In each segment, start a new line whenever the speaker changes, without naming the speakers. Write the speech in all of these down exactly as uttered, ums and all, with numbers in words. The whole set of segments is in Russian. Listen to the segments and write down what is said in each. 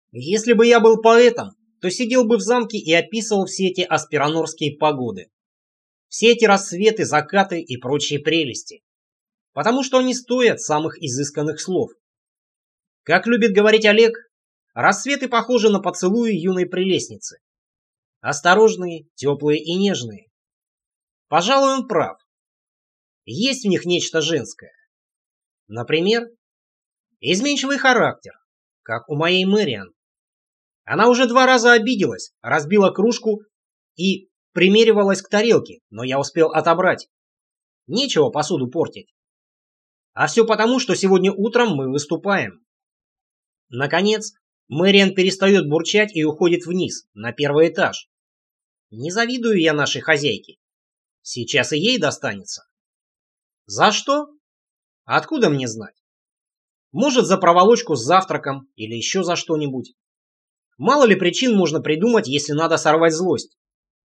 Если бы я был поэтом, то сидел бы в замке и описывал все эти аспиранорские погоды. Все эти рассветы, закаты и прочие прелести. Потому что они стоят самых изысканных слов. Как любит говорить Олег, рассветы похожи на поцелуи юной прелестницы. Осторожные, теплые и нежные. Пожалуй, он прав. Есть в них нечто женское. Например, изменчивый характер, как у моей Мэриан. Она уже два раза обиделась, разбила кружку и примеривалась к тарелке, но я успел отобрать. Нечего посуду портить. А все потому, что сегодня утром мы выступаем. Наконец, Мэриан перестает бурчать и уходит вниз, на первый этаж. Не завидую я нашей хозяйке. Сейчас и ей достанется. За что? Откуда мне знать? Может, за проволочку с завтраком или еще за что-нибудь. Мало ли причин можно придумать, если надо сорвать злость.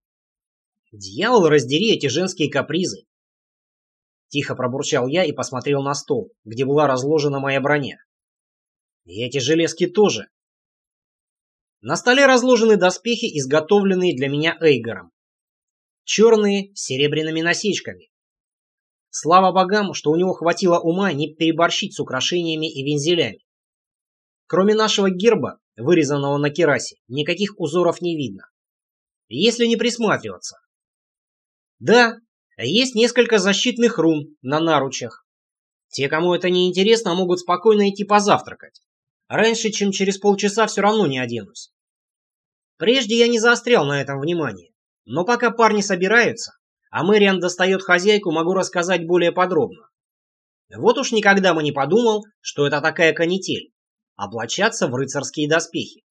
Дьявол, раздери эти женские капризы. Тихо пробурчал я и посмотрел на стол, где была разложена моя броня. И эти железки тоже. На столе разложены доспехи, изготовленные для меня Эйгором. Черные, с серебряными насечками. Слава богам, что у него хватило ума не переборщить с украшениями и вензелями. Кроме нашего герба, вырезанного на керасе, никаких узоров не видно. Если не присматриваться. Да, есть несколько защитных рун на наручах. Те, кому это не интересно, могут спокойно идти позавтракать. Раньше, чем через полчаса, все равно не оденусь. Прежде я не заострял на этом внимание. Но пока парни собираются, а Мэриан достает хозяйку, могу рассказать более подробно. Вот уж никогда бы не подумал, что это такая канитель. Облачаться в рыцарские доспехи.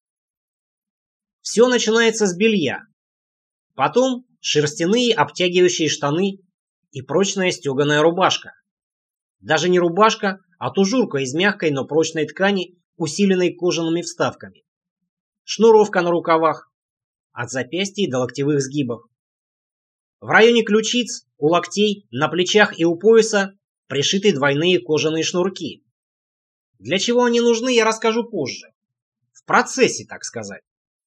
Все начинается с белья. Потом шерстяные обтягивающие штаны и прочная стеганая рубашка. Даже не рубашка, а тужурка из мягкой, но прочной ткани, усиленной кожаными вставками. Шнуровка на рукавах. От запястья до локтевых сгибов. В районе ключиц, у локтей, на плечах и у пояса пришиты двойные кожаные шнурки. Для чего они нужны, я расскажу позже. В процессе, так сказать.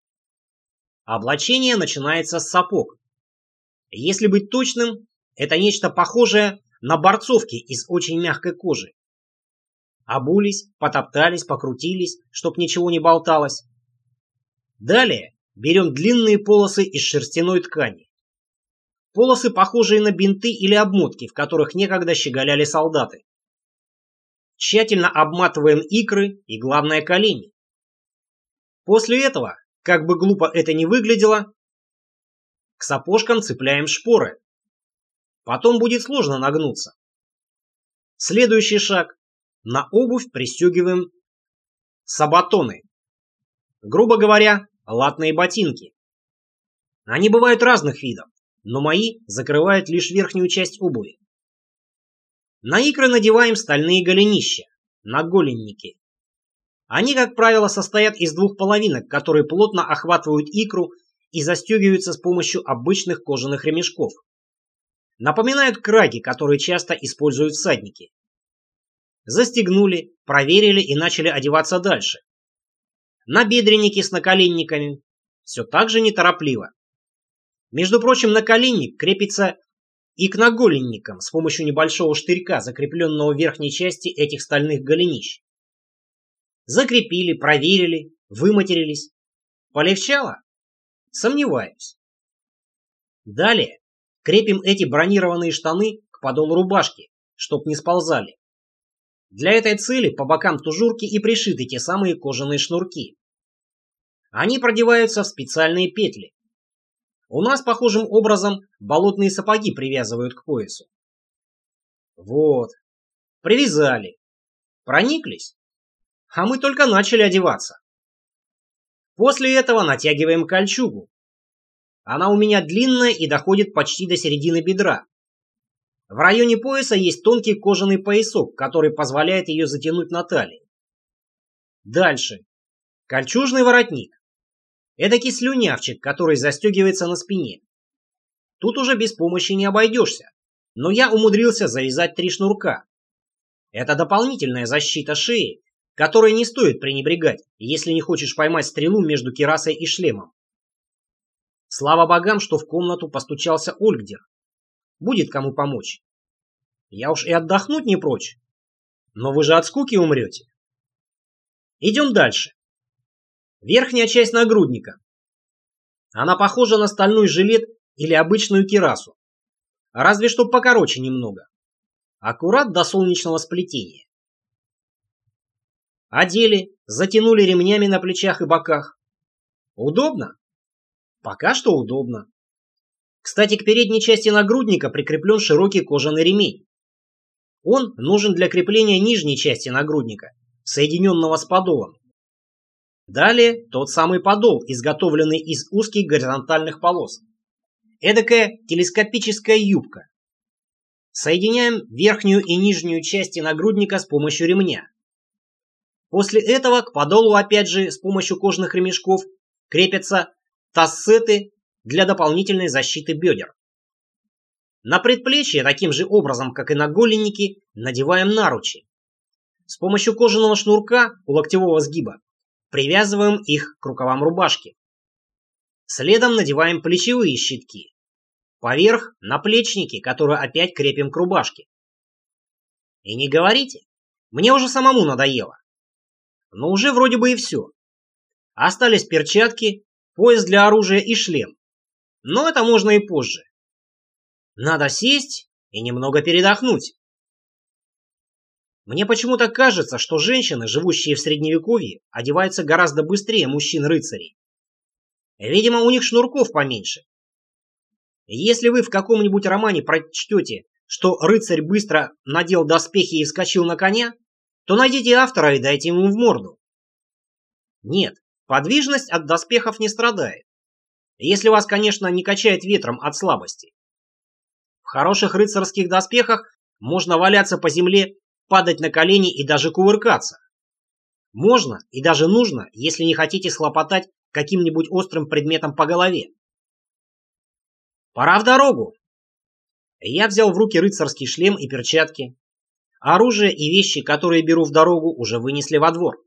Облачение начинается с сапог. Если быть точным, это нечто похожее на борцовки из очень мягкой кожи. Обулись, потоптались, покрутились, чтоб ничего не болталось. Далее берем длинные полосы из шерстяной ткани. Полосы, похожие на бинты или обмотки, в которых некогда щеголяли солдаты. Тщательно обматываем икры и, главное, колени. После этого, как бы глупо это ни выглядело, к сапожкам цепляем шпоры. Потом будет сложно нагнуться. Следующий шаг. На обувь пристегиваем сабатоны. Грубо говоря, латные ботинки. Они бывают разных видов, но мои закрывают лишь верхнюю часть обуви. На икры надеваем стальные голенища, наголенники. Они, как правило, состоят из двух половинок, которые плотно охватывают икру и застегиваются с помощью обычных кожаных ремешков. Напоминают краги, которые часто используют всадники. Застегнули, проверили и начали одеваться дальше. Набедренники с наколенниками. Все так же неторопливо. Между прочим, наколенник крепится и к наголенникам с помощью небольшого штырька, закрепленного в верхней части этих стальных голенищ. Закрепили, проверили, выматерились. Полегчало? Сомневаюсь. Далее крепим эти бронированные штаны к подолу рубашки, чтоб не сползали. Для этой цели по бокам тужурки и пришиты те самые кожаные шнурки. Они продеваются в специальные петли. У нас похожим образом болотные сапоги привязывают к поясу. Вот. Привязали. Прониклись? А мы только начали одеваться. После этого натягиваем кольчугу. Она у меня длинная и доходит почти до середины бедра. В районе пояса есть тонкий кожаный поясок, который позволяет ее затянуть на талии. Дальше. Кольчужный воротник. Эдакий слюнявчик, который застегивается на спине. Тут уже без помощи не обойдешься, но я умудрился завязать три шнурка. Это дополнительная защита шеи которой не стоит пренебрегать, если не хочешь поймать стрелу между кирасой и шлемом. Слава богам, что в комнату постучался Ольгдер. Будет кому помочь. Я уж и отдохнуть не прочь. Но вы же от скуки умрете. Идем дальше. Верхняя часть нагрудника. Она похожа на стальной жилет или обычную кирасу. Разве что покороче немного. Аккурат до солнечного сплетения. Одели, затянули ремнями на плечах и боках. Удобно? Пока что удобно. Кстати, к передней части нагрудника прикреплен широкий кожаный ремень. Он нужен для крепления нижней части нагрудника, соединенного с подолом. Далее тот самый подол, изготовленный из узких горизонтальных полос. Эдакая телескопическая юбка. Соединяем верхнюю и нижнюю части нагрудника с помощью ремня. После этого к подолу опять же с помощью кожаных ремешков крепятся тассеты для дополнительной защиты бедер. На предплечье таким же образом, как и на голенники, надеваем наручи. С помощью кожаного шнурка у локтевого сгиба привязываем их к рукавам рубашки. Следом надеваем плечевые щитки. Поверх наплечники, которые опять крепим к рубашке. И не говорите, мне уже самому надоело. Но уже вроде бы и все. Остались перчатки, пояс для оружия и шлем. Но это можно и позже. Надо сесть и немного передохнуть. Мне почему-то кажется, что женщины, живущие в средневековье, одеваются гораздо быстрее мужчин-рыцарей. Видимо, у них шнурков поменьше. Если вы в каком-нибудь романе прочтете, что рыцарь быстро надел доспехи и вскочил на коня, то найдите автора и дайте ему в морду. Нет, подвижность от доспехов не страдает. Если вас, конечно, не качает ветром от слабости. В хороших рыцарских доспехах можно валяться по земле, падать на колени и даже кувыркаться. Можно и даже нужно, если не хотите схлопотать каким-нибудь острым предметом по голове. Пора в дорогу. Я взял в руки рыцарский шлем и перчатки. Оружие и вещи, которые беру в дорогу, уже вынесли во двор.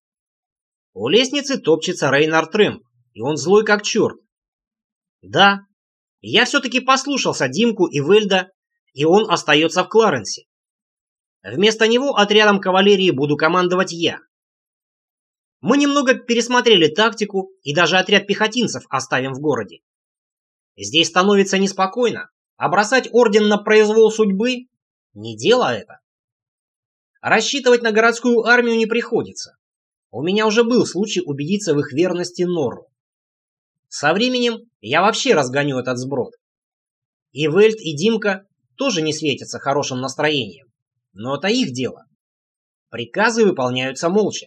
У лестницы топчется Рейнар Трэмп, и он злой как черт. Да, я все-таки послушался Димку и Вельда, и он остается в Кларенсе. Вместо него отрядом кавалерии буду командовать я. Мы немного пересмотрели тактику и даже отряд пехотинцев оставим в городе. Здесь становится неспокойно, а бросать орден на произвол судьбы – не дело это. Рассчитывать на городскую армию не приходится. У меня уже был случай убедиться в их верности Норру. Со временем я вообще разгоню этот сброд. И Вельд, и Димка тоже не светятся хорошим настроением. Но это их дело. Приказы выполняются молча.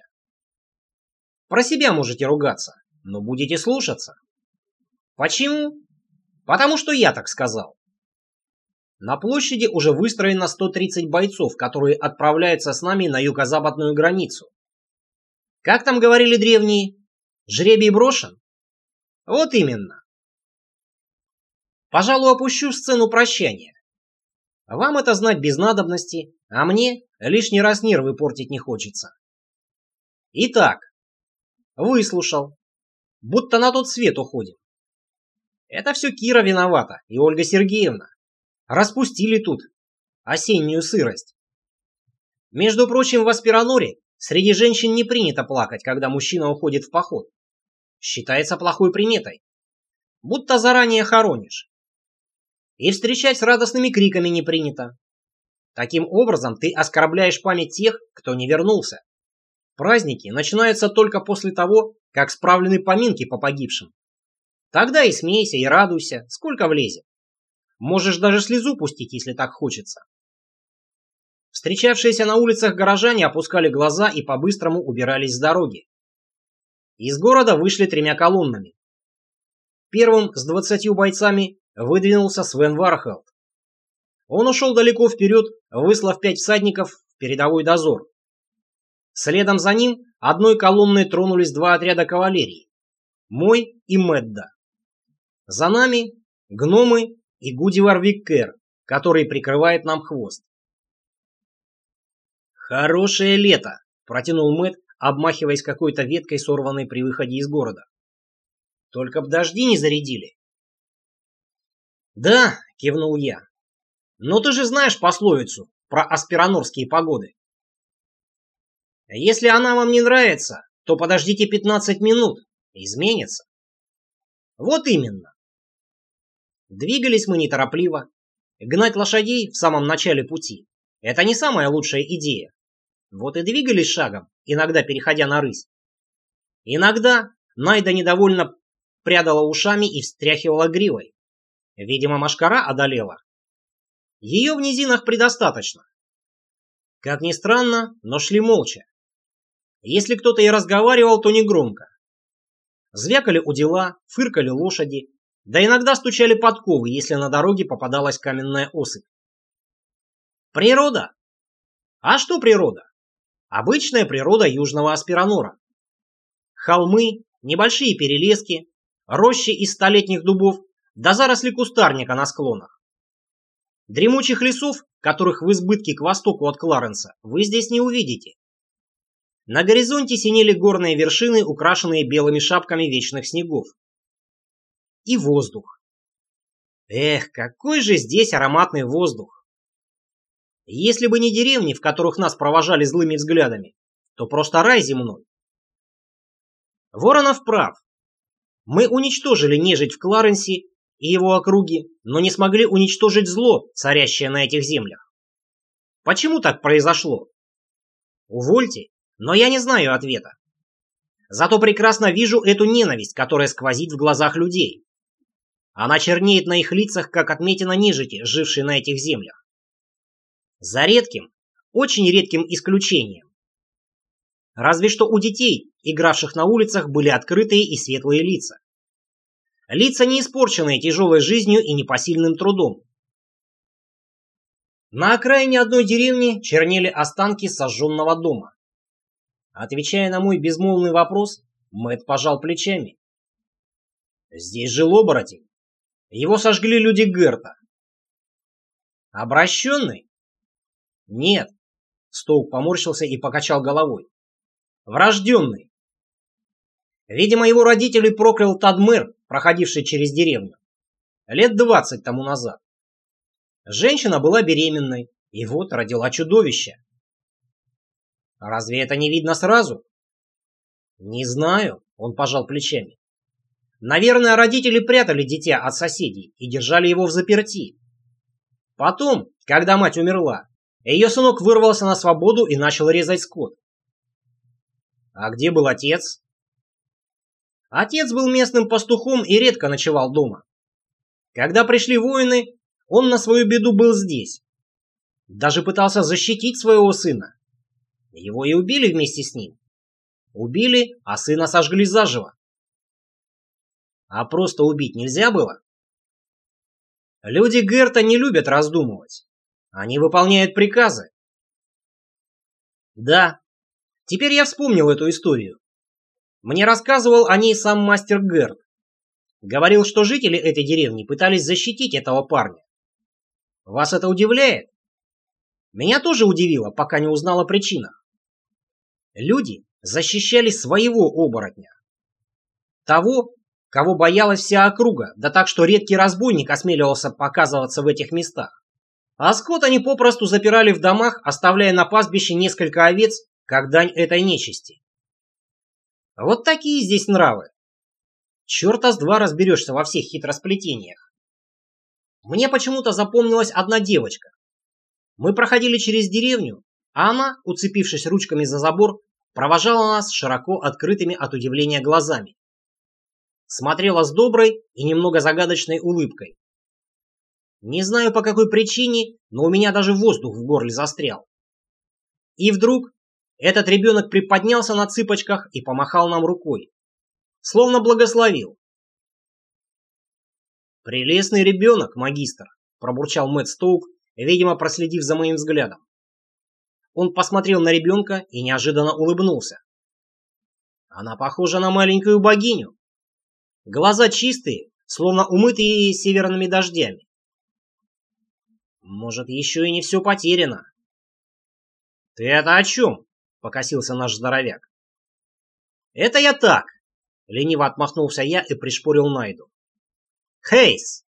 Про себя можете ругаться, но будете слушаться. Почему? Потому что я так сказал. На площади уже выстроено сто тридцать бойцов, которые отправляются с нами на юго-западную границу. Как там говорили древние? Жребий брошен? Вот именно. Пожалуй, опущу сцену прощания. Вам это знать без надобности, а мне лишний раз нервы портить не хочется. Итак, выслушал. Будто на тот свет уходим. Это все Кира виновата и Ольга Сергеевна. Распустили тут осеннюю сырость. Между прочим, в Аспираноре среди женщин не принято плакать, когда мужчина уходит в поход. Считается плохой приметой. Будто заранее хоронишь. И встречать с радостными криками не принято. Таким образом, ты оскорбляешь память тех, кто не вернулся. Праздники начинаются только после того, как справлены поминки по погибшим. Тогда и смейся, и радуйся, сколько влезет. Можешь даже слезу пустить, если так хочется. Встречавшиеся на улицах горожане опускали глаза и по-быстрому убирались с дороги. Из города вышли тремя колоннами. Первым с двадцатью бойцами выдвинулся Свен Вархелд. Он ушел далеко вперед, выслав пять всадников в передовой дозор. Следом за ним одной колонной тронулись два отряда кавалерии. Мой и Медда. За нами гномы и Гудивар Виккер, который прикрывает нам хвост. Хорошее лето, протянул Мэтт, обмахиваясь какой-то веткой, сорванной при выходе из города. Только б дожди не зарядили. Да, кивнул я. Но ты же знаешь пословицу про аспиранорские погоды. Если она вам не нравится, то подождите пятнадцать минут, изменится. Вот именно. Двигались мы неторопливо. Гнать лошадей в самом начале пути – это не самая лучшая идея. Вот и двигались шагом, иногда переходя на рысь. Иногда Найда недовольно прядала ушами и встряхивала гривой. Видимо, мошкара одолела. Ее в низинах предостаточно. Как ни странно, но шли молча. Если кто-то и разговаривал, то негромко. Звякали удила, фыркали лошади, да иногда стучали подковы, если на дороге попадалась каменная осыпь. Природа? А что природа? Обычная природа Южного Аспиранора. Холмы, небольшие перелески, рощи из столетних дубов, да заросли кустарника на склонах. Дремучих лесов, которых в избытке к востоку от Кларенса, вы здесь не увидите. На горизонте синели горные вершины, украшенные белыми шапками вечных снегов. И воздух. Эх, какой же здесь ароматный воздух! Если бы не деревни, в которых нас провожали злыми взглядами, то просто рай земной. Воронов прав. Мы уничтожили нежить в Кларенсе и его округе, но не смогли уничтожить зло, царящее на этих землях. Почему так произошло? Увольте, но я не знаю ответа. Зато прекрасно вижу эту ненависть, которая сквозит в глазах людей. Она чернеет на их лицах, как отметина нежити, жившей на этих землях. За редким, очень редким исключением. Разве что у детей, игравших на улицах, были открытые и светлые лица. Лица, не испорченные тяжелой жизнью и непосильным трудом. На окраине одной деревни чернели останки сожженного дома. Отвечая на мой безмолвный вопрос, Мэтт пожал плечами. Здесь жил оборотень. Его сожгли люди Герта. Обращенный? Нет. Стоук поморщился и покачал головой. Врожденный. Видимо, его родителей проклял Тадмер, проходивший через деревню. Лет двадцать тому назад. Женщина была беременной, и вот родила чудовище. Разве это не видно сразу? Не знаю, он пожал плечами. Наверное, родители прятали дитя от соседей и держали его взаперти. Потом, когда мать умерла, ее сынок вырвался на свободу и начал резать скот. А где был отец? Отец был местным пастухом и редко ночевал дома. Когда пришли воины, он на свою беду был здесь. Даже пытался защитить своего сына. Его и убили вместе с ним. Убили, а сына сожгли заживо. А просто убить нельзя было? Люди Герта не любят раздумывать. Они выполняют приказы. Да, теперь я вспомнил эту историю. Мне рассказывал о ней сам мастер Герт. Говорил, что жители этой деревни пытались защитить этого парня. Вас это удивляет? Меня тоже удивило, пока не узнал о причинах. Люди защищали своего оборотня. Того, кого боялась вся округа, да так, что редкий разбойник осмеливался показываться в этих местах. А скот они попросту запирали в домах, оставляя на пастбище несколько овец, как дань этой нечисти. Вот такие здесь нравы. Черта с два разберешься во всех хитросплетениях. Мне почему-то запомнилась одна девочка. Мы проходили через деревню, а она, уцепившись ручками за забор, провожала нас широко открытыми от удивления глазами. Смотрела с доброй и немного загадочной улыбкой. Не знаю по какой причине, но у меня даже воздух в горле застрял. И вдруг этот ребенок приподнялся на цыпочках и помахал нам рукой. Словно благословил. «Прелестный ребенок, магистр», — пробурчал Мэтт Стоук, видимо, проследив за моим взглядом. Он посмотрел на ребенка и неожиданно улыбнулся. Она похожа на маленькую богиню. Глаза чистые, словно умытые северными дождями. Может, еще и не все потеряно. Ты это о чем? покосился наш здоровяк. Это я так, лениво отмахнулся я и пришпорил Найду. Хейс,